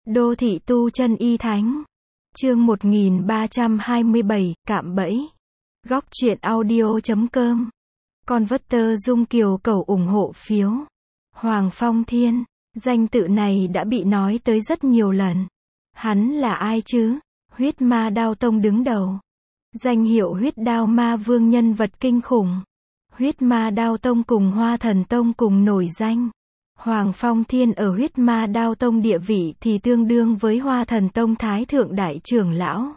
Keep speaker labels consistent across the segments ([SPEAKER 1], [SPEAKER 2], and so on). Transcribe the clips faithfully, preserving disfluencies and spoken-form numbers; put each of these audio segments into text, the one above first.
[SPEAKER 1] Đô thị tu chân y thánh. Chương một nghìn ba trăm hai mươi bảy, cạm bẫy. Góc truyện audio chấm com. Converter Dung Kiều cầu ủng hộ phiếu. Hoàng Phong Thiên, danh tự này đã bị nói tới rất nhiều lần. Hắn là ai chứ? Huyết Ma Đao Tông đứng đầu. Danh hiệu Huyết Đao Ma Vương nhân vật kinh khủng. Huyết Ma Đao Tông cùng Hoa Thần Tông cùng nổi danh. Hoàng Phong Thiên ở Huyết Ma Đao Tông địa vị thì tương đương với Hoa Thần Tông Thái Thượng Đại Trưởng Lão.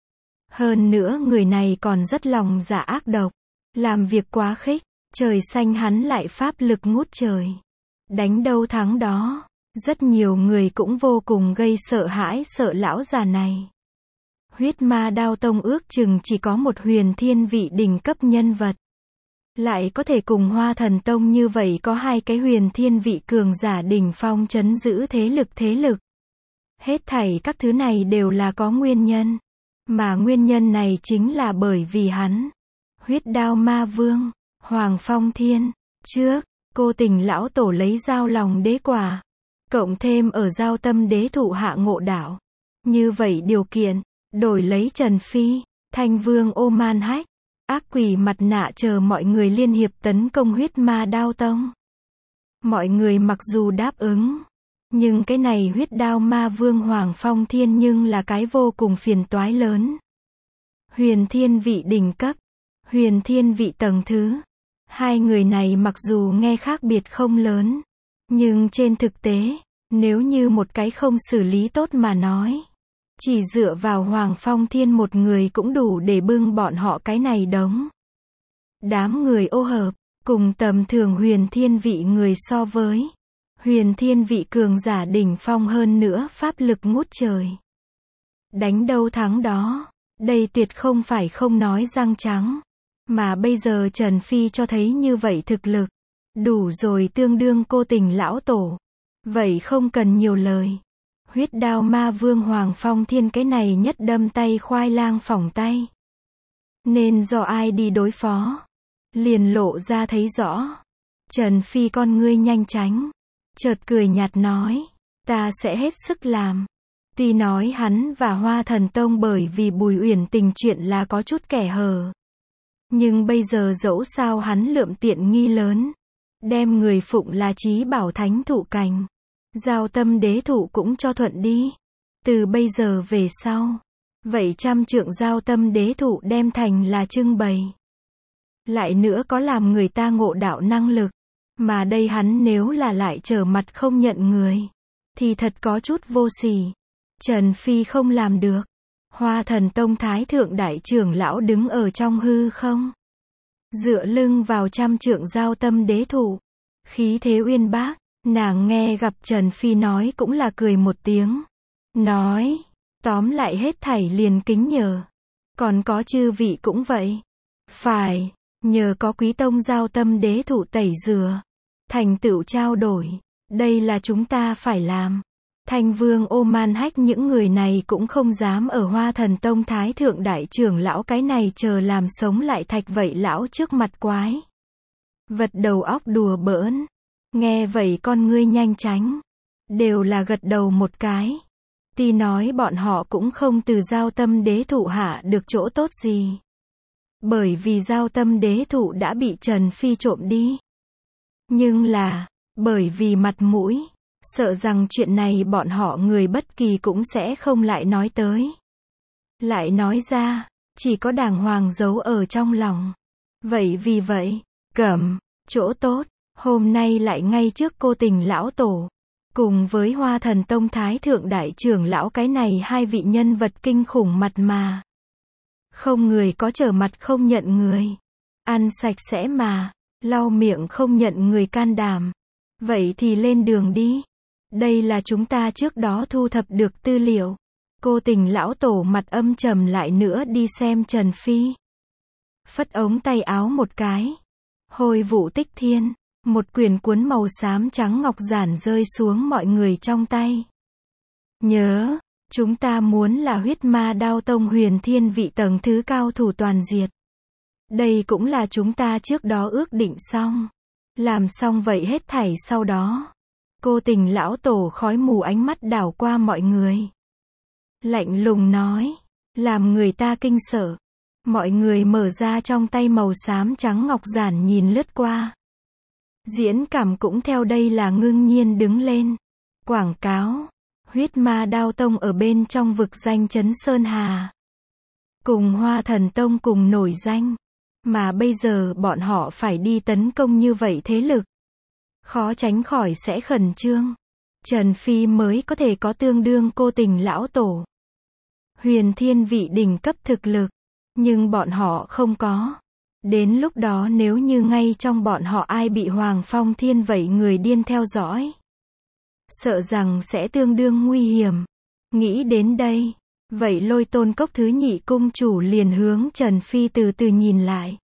[SPEAKER 1] Hơn nữa người này còn rất lòng dạ ác độc, làm việc quá khích, trời xanh hắn lại pháp lực ngút trời. Đánh đâu thắng đó, rất nhiều người cũng vô cùng gây sợ hãi sợ lão già này. Huyết Ma Đao Tông ước chừng chỉ có một huyền thiên vị đỉnh cấp nhân vật. Lại có thể cùng Hoa Thần Tông như vậy có hai cái huyền thiên vị cường giả đỉnh phong trấn giữ thế lực thế lực. Hết thảy các thứ này đều là có nguyên nhân. Mà nguyên nhân này chính là bởi vì hắn. Huyết Đao Ma Vương, Hoàng Phong Thiên. Trước, cô Tình lão tổ lấy Dao Lòng Đế quả. Cộng thêm ở Dao Tâm Đế thụ hạ ngộ đạo. Như vậy điều kiện, đổi lấy Trần Phi, Thanh Vương Ô Man Hách, Ác Quỷ Mặt Nạ chờ mọi người liên hiệp tấn công Huyết Ma Đao Tông. Mọi người mặc dù đáp ứng, nhưng cái này Huyết Đao Ma Vương Hoàng Phong Thiên nhưng là cái vô cùng phiền toái lớn. Huyền thiên vị đỉnh cấp, huyền thiên vị tầng thứ. Hai người này mặc dù nghe khác biệt không lớn, nhưng trên thực tế, nếu như một cái không xử lý tốt mà nói, chỉ dựa vào Hoàng Phong Thiên một người cũng đủ để bưng bọn họ cái này đống. Đám người ô hợp, cùng tầm thường huyền thiên vị người so với. Huyền thiên vị cường giả đỉnh phong hơn nữa pháp lực ngút trời. Đánh đâu thắng đó, đây tuyệt không phải không nói răng trắng. Mà bây giờ Trần Phi cho thấy như vậy thực lực. Đủ rồi tương đương cô Tình lão tổ. Vậy không cần nhiều lời. Huyết Đao Ma Vương Hoàng Phong Thiên cái này nhất đâm tay khoai lang phỏng tay. Nên do ai đi đối phó? Liền lộ ra thấy rõ. Trần Phi con ngươi nhanh tránh. Chợt cười nhạt nói. Ta sẽ hết sức làm. Tuy nói hắn và Hoa Thần Tông bởi vì Bùi Uyển Tình chuyện là có chút kẻ hở. Nhưng bây giờ dẫu sao hắn lượm tiện nghi lớn. Đem người phụng là Chí Bảo Thánh thụ cành. Dao Tâm Đế thụ cũng cho thuận đi. Từ bây giờ về sau. Vậy trăm trượng Dao Tâm Đế thụ đem thành là trưng bày. Lại nữa có làm người ta ngộ đạo năng lực. Mà đây hắn nếu là lại trở mặt không nhận người. Thì thật có chút vô sỉ. Trần Phi không làm được. Hoa Thần Tông Thái Thượng Đại Trưởng Lão đứng ở trong hư không. Dựa lưng vào trăm trượng Dao Tâm Đế thụ. Khí thế uyên bác. Nàng nghe gặp Trần Phi nói cũng là cười một tiếng. Nói, tóm lại hết thảy liền kính nhờ. Còn có chư vị cũng vậy. Phải, nhờ có Quý Tông Dao Tâm Đế thụ tẩy rửa. Thành tựu trao đổi. Đây là chúng ta phải làm. Thanh Vương Ô Man Hách những người này cũng không dám ở Hoa Thần Tông Thái Thượng Đại Trưởng Lão cái này chờ làm sống lại thạch vậy lão trước mặt quái. Vật đầu óc đùa bỡn. Nghe vậy con ngươi nhanh tránh. Đều là gật đầu một cái. Tuy nói bọn họ cũng không từ Dao Tâm Đế thụ hạ được chỗ tốt gì. Bởi vì Dao Tâm Đế thụ đã bị Trần Phi trộm đi. Nhưng là, bởi vì mặt mũi, sợ rằng chuyện này bọn họ người bất kỳ cũng sẽ không lại nói tới. Lại nói ra, chỉ có đàng hoàng giấu ở trong lòng. Vậy vì vậy, cẩm, chỗ tốt. Hôm nay lại ngay trước cô Tình lão tổ, cùng với Hoa Thần Tông Thái Thượng Đại Trưởng Lão cái này hai vị nhân vật kinh khủng mặt mà. Không người có trở mặt không nhận người. Ăn sạch sẽ mà, lau miệng không nhận người can đảm. Vậy thì lên đường đi. Đây là chúng ta trước đó thu thập được tư liệu. Cô Tình lão tổ mặt âm trầm lại nữa đi xem Trần Phi. Phất ống tay áo một cái. Hồi vụ tích thiên. Một quyển cuốn màu xám trắng ngọc giản rơi xuống mọi người trong tay. Nhớ, chúng ta muốn là Huyết Ma Đao Tông huyền thiên vị tầng thứ cao thủ toàn diệt. Đây cũng là chúng ta trước đó ước định xong. Làm xong vậy hết thảy sau đó. Cô Tình lão tổ khói mù ánh mắt đảo qua mọi người. Lạnh lùng nói, làm người ta kinh sợ. Mọi người mở ra trong tay màu xám trắng ngọc giản nhìn lướt qua. Diễn cảm cũng theo đây là ngưng nhiên đứng lên. Quảng cáo, huyết ma đao tông ở bên trong vực danh Trấn Sơn Hà. Cùng Hoa Thần Tông cùng nổi danh. Mà bây giờ bọn họ phải đi tấn công như vậy thế lực. Khó tránh khỏi sẽ khẩn trương. Trần Phi mới có thể có tương đương cô Tình lão tổ. Huyền thiên vị đỉnh cấp thực lực. Nhưng bọn họ không có. Đến lúc đó nếu như ngay trong bọn họ ai bị Hoàng Phong Thiên vậy người điên theo dõi. Sợ rằng sẽ tương đương nguy hiểm. Nghĩ đến đây. Vậy Lôi Tôn Cốc thứ nhị cung chủ liền hướng Trần Phi từ từ nhìn lại.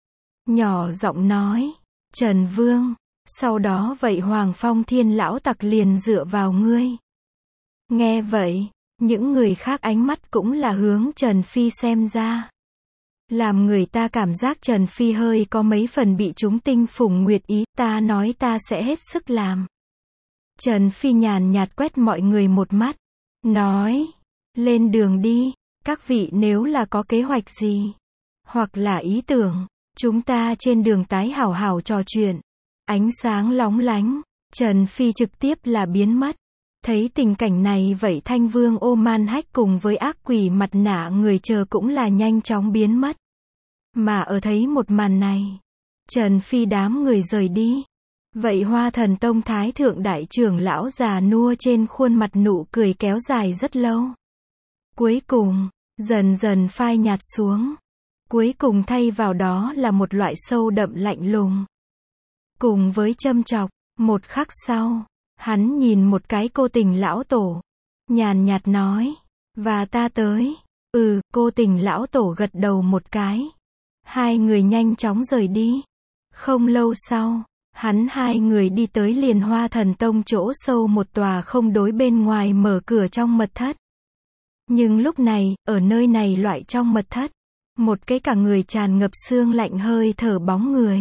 [SPEAKER 1] Nhỏ giọng nói. Trần Vương. Sau đó vậy Hoàng Phong Thiên lão tặc liền dựa vào ngươi. Nghe vậy. Những người khác ánh mắt cũng là hướng Trần Phi xem ra. Làm người ta cảm giác Trần Phi hơi có mấy phần bị chúng tinh phùng nguyệt ý. Ta nói ta sẽ hết sức làm. Trần Phi nhàn nhạt quét mọi người một mắt. Nói. Lên đường đi. Các vị nếu là có kế hoạch gì. Hoặc là ý tưởng. Chúng ta trên đường tái hảo hảo trò chuyện. Ánh sáng lóng lánh. Trần Phi trực tiếp là biến mất. Thấy tình cảnh này vậy Thanh Vương Ô Man Hách cùng với ác quỷ mặt nạ người chờ cũng là nhanh chóng biến mất. Mà ở thấy một màn này. Trần Phi đám người rời đi. Vậy Hoa Thần Tông Thái Thượng Đại trưởng lão già nua trên khuôn mặt nụ cười kéo dài rất lâu. Cuối cùng, dần dần phai nhạt xuống. Cuối cùng thay vào đó là một loại sâu đậm lạnh lùng. Cùng với châm chọc, một khắc sau, hắn nhìn một cái cô Tình lão tổ. Nhàn nhạt nói, và ta tới. Ừ, cô Tình lão tổ gật đầu một cái. Hai người nhanh chóng rời đi. Không lâu sau, hắn hai người đi tới liền Hoa Thần Tông chỗ sâu một tòa không đối bên ngoài mở cửa trong mật thất. Nhưng lúc này, ở nơi này loại trong mật thất, một cái cả người tràn ngập xương lạnh hơi thở bóng người.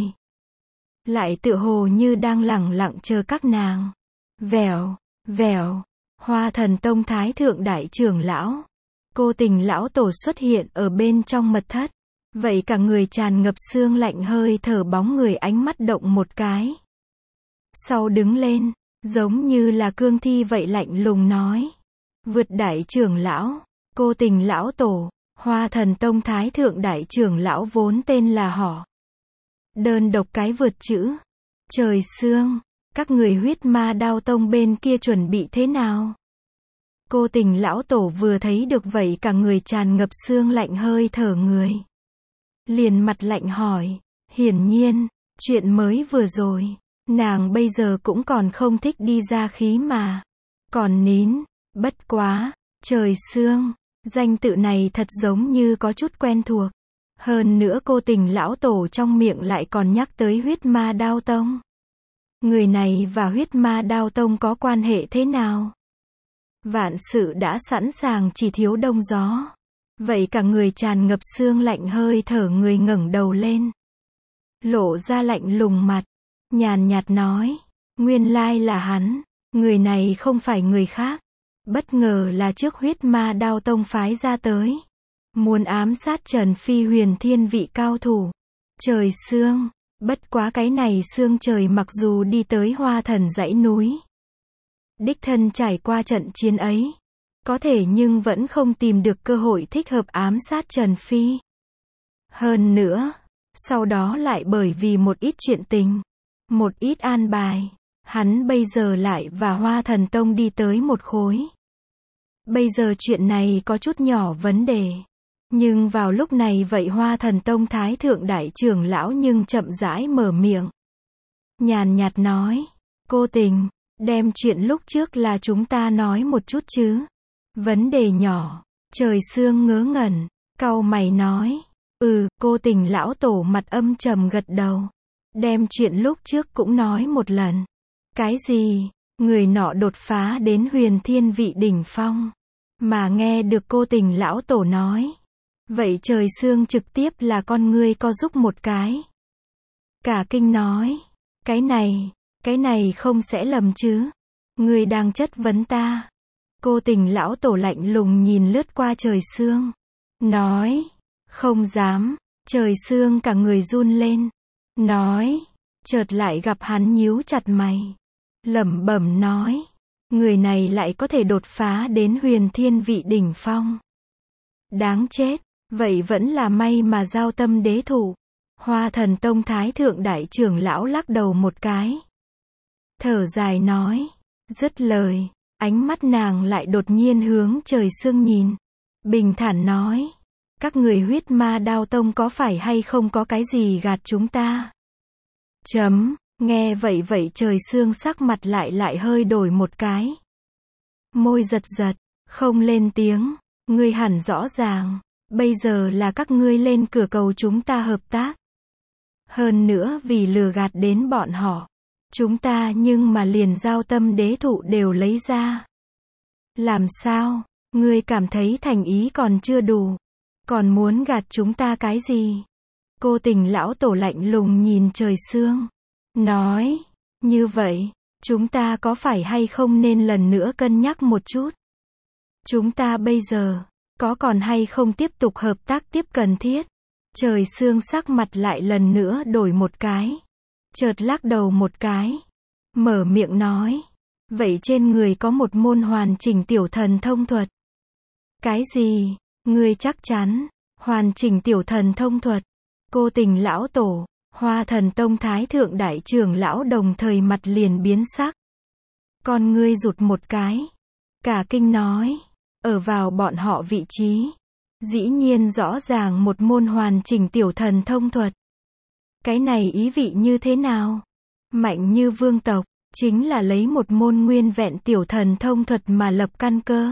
[SPEAKER 1] Lại tựa hồ như đang lẳng lặng chờ các nàng. Vèo, vèo, Hoa Thần Tông Thái Thượng Đại trưởng lão. Cô Tình lão tổ xuất hiện ở bên trong mật thất. Vậy cả người tràn ngập xương lạnh hơi thở bóng người ánh mắt động một cái. Sau đứng lên, giống như là cương thi vậy lạnh lùng nói. Vượt Đại trưởng lão, cô Tình lão tổ, Hoa Thần Tông Thái Thượng Đại trưởng lão vốn tên là họ. Đơn độc cái vượt chữ. Trời xương, các người huyết ma đao tông bên kia chuẩn bị thế nào? Cô Tình lão tổ vừa thấy được vậy cả người tràn ngập xương lạnh hơi thở người. Liền mặt lạnh hỏi, hiển nhiên, chuyện mới vừa rồi, nàng bây giờ cũng còn không thích đi ra khí mà. Còn nín, bất quá, trời xương, danh tự này thật giống như có chút quen thuộc. Hơn nữa cô Tình lão tổ trong miệng lại còn nhắc tới huyết ma đao tông. Người này và huyết ma đao tông có quan hệ thế nào? Vạn sự đã sẵn sàng chỉ thiếu đông gió. Vậy cả người tràn ngập xương lạnh hơi thở người ngẩng đầu lên. Lộ ra lạnh lùng mặt. Nhàn nhạt nói. Nguyên lai là hắn. Người này không phải người khác. Bất ngờ là trước huyết ma đao tông phái ra tới. Muốn ám sát Trần Phi huyền thiên vị cao thủ. Trời xương. Bất quá cái này xương trời mặc dù đi tới Hoa Thần dãy núi. Đích thân trải qua trận chiến ấy. Có thể nhưng vẫn không tìm được cơ hội thích hợp ám sát Trần Phi. Hơn nữa, sau đó lại bởi vì một ít chuyện tình, một ít an bài, hắn bây giờ lại và Hoa Thần Tông đi tới một khối. Bây giờ chuyện này có chút nhỏ vấn đề. Nhưng vào lúc này vậy Hoa Thần Tông Thái Thượng Đại trưởng lão nhưng chậm rãi mở miệng. Nhàn nhạt nói, cô Tình, đem chuyện lúc trước là chúng ta nói một chút chứ. Vấn đề nhỏ, trời xương ngớ ngẩn, cau mày nói, ừ, cô Tình lão tổ mặt âm trầm gật đầu. Đem chuyện lúc trước cũng nói một lần. Cái gì? Người nọ đột phá đến huyền thiên vị đỉnh phong. Mà nghe được cô Tình lão tổ nói. Vậy trời xương trực tiếp là con ngươi co giúp một cái. Cả kinh nói, cái này, cái này không sẽ lầm chứ. Ngươi đang chất vấn ta. Cô Tình lão tổ lạnh lùng nhìn lướt qua Trời Sương. Nói. Không dám. Trời Sương cả người run lên. Nói. Chợt lại gặp hắn nhíu chặt mày. Lẩm bẩm nói. Người này lại có thể đột phá đến huyền thiên vị đỉnh phong. Đáng chết. Vậy vẫn là may mà giao tâm đế thủ. Hoa Thần Tông Thái Thượng Đại trưởng lão lắc đầu một cái. Thở dài nói. Dứt lời. Ánh mắt nàng lại đột nhiên hướng Trời Sương nhìn. Bình thản nói. Các người Huyết Ma Đao Tông có phải hay không có cái gì gạt chúng ta? Chấm. Nghe vậy vậy Trời Sương sắc mặt lại lại hơi đổi một cái. Môi giật giật. Không lên tiếng. Ngươi hẳn rõ ràng. Bây giờ là các ngươi lên cửa cầu chúng ta hợp tác. Hơn nữa vì lừa gạt đến bọn họ. Chúng ta nhưng mà liền giao tâm đế thụ đều lấy ra. Làm sao? Ngươi cảm thấy thành ý còn chưa đủ. Còn muốn gạt chúng ta cái gì? Cô Tình lão tổ lạnh lùng nhìn Trời Sương. Nói. Như vậy. Chúng ta có phải hay không nên lần nữa cân nhắc một chút? Chúng ta bây giờ. Có còn hay không tiếp tục hợp tác tiếp cần thiết? Trời Sương sắc mặt lại lần nữa đổi một cái. Chợt lắc đầu một cái. Mở miệng nói. Vậy trên người có một môn hoàn chỉnh tiểu thần thông thuật. Cái gì? Ngươi chắc chắn? Hoàn chỉnh tiểu thần thông thuật. Cô Tình lão tổ, Hoa Thần Tông Thái Thượng Đại trưởng lão đồng thời mặt liền biến sắc. Con ngươi rụt một cái. Cả kinh nói. Ở vào bọn họ vị trí. Dĩ nhiên rõ ràng một môn hoàn chỉnh tiểu thần thông thuật. Cái này ý vị như thế nào? Mạnh như vương tộc, chính là lấy một môn nguyên vẹn tiểu thần thông thuật mà lập căn cơ.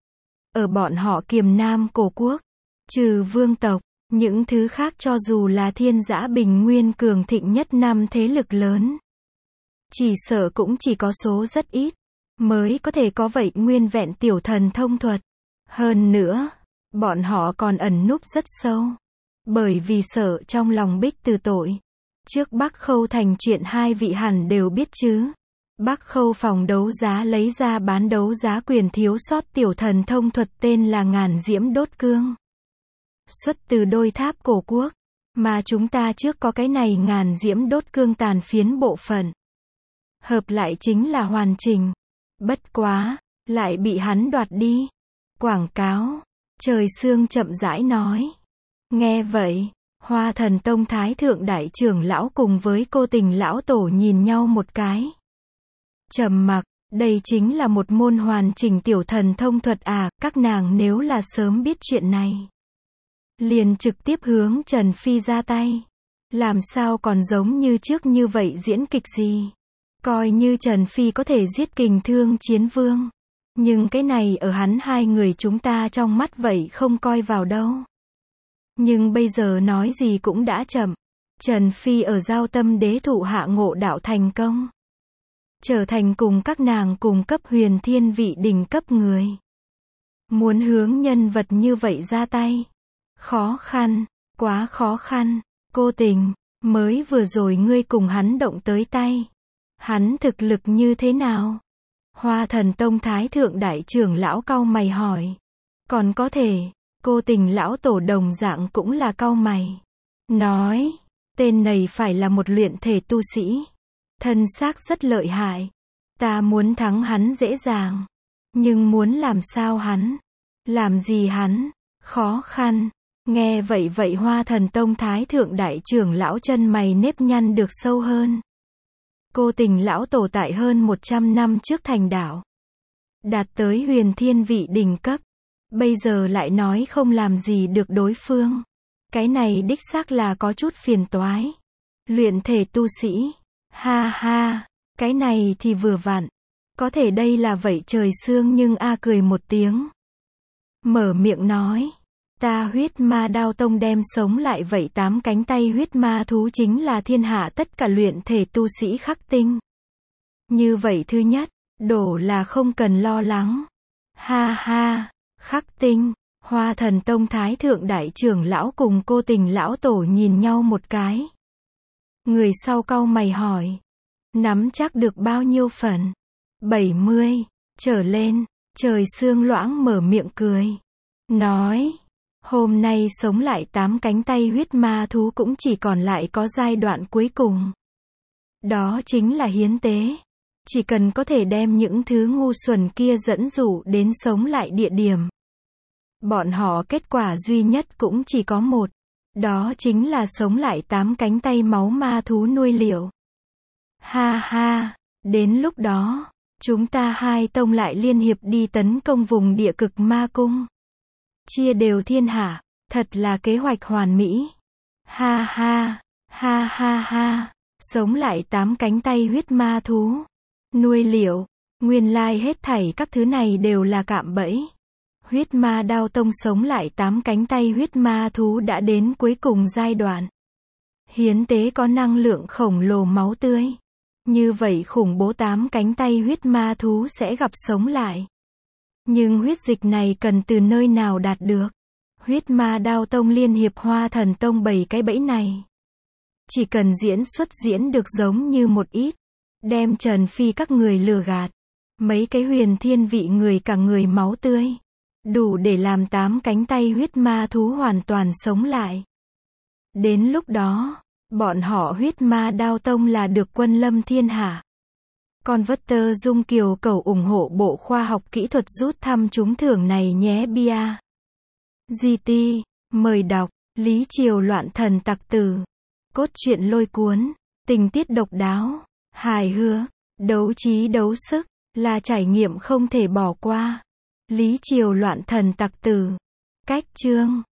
[SPEAKER 1] Ở bọn họ Kiềm Nam cổ quốc, trừ vương tộc, những thứ khác cho dù là thiên giã bình nguyên cường thịnh nhất năm thế lực lớn. Chỉ sợ cũng chỉ có số rất ít, mới có thể có vậy nguyên vẹn tiểu thần thông thuật. Hơn nữa, bọn họ còn ẩn núp rất sâu. Bởi vì sợ trong lòng Bích Từ tội. Trước Bắc Khâu thành chuyện hai vị hẳn đều biết chứ. Bắc Khâu phòng đấu giá lấy ra bán đấu giá quyền thiếu sót tiểu thần thông thuật tên là Ngàn Diễm Đốt Cương. Xuất từ Đôi Tháp cổ quốc. Mà chúng ta trước có cái này Ngàn Diễm Đốt Cương tàn phiến bộ phận. Hợp lại chính là hoàn chỉnh. Bất quá, lại bị hắn đoạt đi. Quảng cáo. Trời Sương chậm rãi nói. Nghe vậy, Hoa Thần Tông Thái Thượng Đại trưởng lão cùng với Cô Tình lão tổ nhìn nhau một cái. Trầm mặc, đây chính là một môn hoàn chỉnh tiểu thần thông thuật à, các nàng nếu là sớm biết chuyện này. Liền trực tiếp hướng Trần Phi ra tay. Làm sao còn giống như trước như vậy diễn kịch gì. Coi như Trần Phi có thể giết Kình Thương Chiến Vương. Nhưng cái này ở hắn hai người chúng ta trong mắt vậy không coi vào đâu. Nhưng bây giờ nói gì cũng đã chậm. Trần Phi ở giao tâm đế thụ hạ ngộ đạo thành công. Trở thành cùng các nàng cùng cấp huyền thiên vị đỉnh cấp người. Muốn hướng nhân vật như vậy ra tay. Khó khăn, quá khó khăn. Cô Tình, mới vừa rồi ngươi cùng hắn động tới tay. Hắn thực lực như thế nào? Hoa Thần Tông Thái Thượng Đại trưởng lão cau mày hỏi. Còn có thể, Cô Tình lão tổ đồng dạng cũng là cau mày. Nói, tên này phải là một luyện thể tu sĩ. Thân xác rất lợi hại. Ta muốn thắng hắn dễ dàng. Nhưng muốn làm sao hắn? Làm gì hắn? Khó khăn. Nghe vậy vậy Hoa Thần Tông Thái Thượng Đại trưởng lão chân mày nếp nhăn được sâu hơn. Cô Tình lão tổ tại hơn một trăm năm trước thành đạo. Đạt tới huyền thiên vị đỉnh cấp. Bây giờ lại nói không làm gì được đối phương. Cái này đích xác là có chút phiền toái. Luyện thể tu sĩ. Ha ha. Cái này thì vừa vặn. Có thể đây là vậy Trời Sương nhưng a cười một tiếng. Mở miệng nói. Ta Huyết Ma Đao Tông đem sống lại vậy tám cánh tay huyết ma thú chính là thiên hạ tất cả luyện thể tu sĩ khắc tinh. Như vậy thứ nhất, đổ là không cần lo lắng. Ha ha, khắc tinh. Hoa Thần Tông Thái Thượng Đại trưởng lão cùng Cô Tình lão tổ nhìn nhau một cái. Người sau cau mày hỏi. Nắm chắc được bao nhiêu phần? bảy mươi trở lên, Trời Sương Loãng mở miệng cười. Nói, hôm nay sống lại tám cánh tay huyết ma thú cũng chỉ còn lại có giai đoạn cuối cùng. Đó chính là hiến tế. Chỉ cần có thể đem những thứ ngu xuẩn kia dẫn dụ đến sống lại địa điểm. Bọn họ kết quả duy nhất cũng chỉ có một. Đó chính là sống lại tám cánh tay máu ma thú nuôi liệu. Ha ha, đến lúc đó, chúng ta hai tông lại liên hiệp đi tấn công vùng địa cực ma cung. Chia đều thiên hạ, thật là kế hoạch hoàn mỹ. Ha ha, ha ha ha, sống lại tám cánh tay huyết ma thú. Nuôi liệu, nguyên lai hết thảy các thứ này đều là cạm bẫy. Huyết ma đao tông sống lại tám cánh tay huyết ma thú đã đến cuối cùng giai đoạn. Hiến tế có năng lượng khổng lồ máu tươi. Như vậy khủng bố tám cánh tay huyết ma thú sẽ gặp sống lại. Nhưng huyết dịch này cần từ nơi nào đạt được? Huyết ma đao tông liên hiệp hoa thần tông bảy cái bẫy này. Chỉ cần diễn xuất diễn được giống như một ít. Đem Trần Phi các người lừa gạt. Mấy cái huyền thiên vị người cả người máu tươi. Đủ để làm tám cánh tay huyết ma thú hoàn toàn sống lại. Đến lúc đó, bọn họ huyết ma đao tông là được quân lâm thiên hạ. Con vất tơ Dung Kiều cầu ủng hộ Bộ Khoa học Kỹ thuật rút thăm trúng thưởng này nhé bia. giê tê, mời đọc, Lý Triều loạn thần tặc tử. Cốt truyện lôi cuốn, tình tiết độc đáo, hài hước, đấu trí đấu sức, là trải nghiệm không thể bỏ qua. Lý Triều loạn thần tặc tử. Cách chương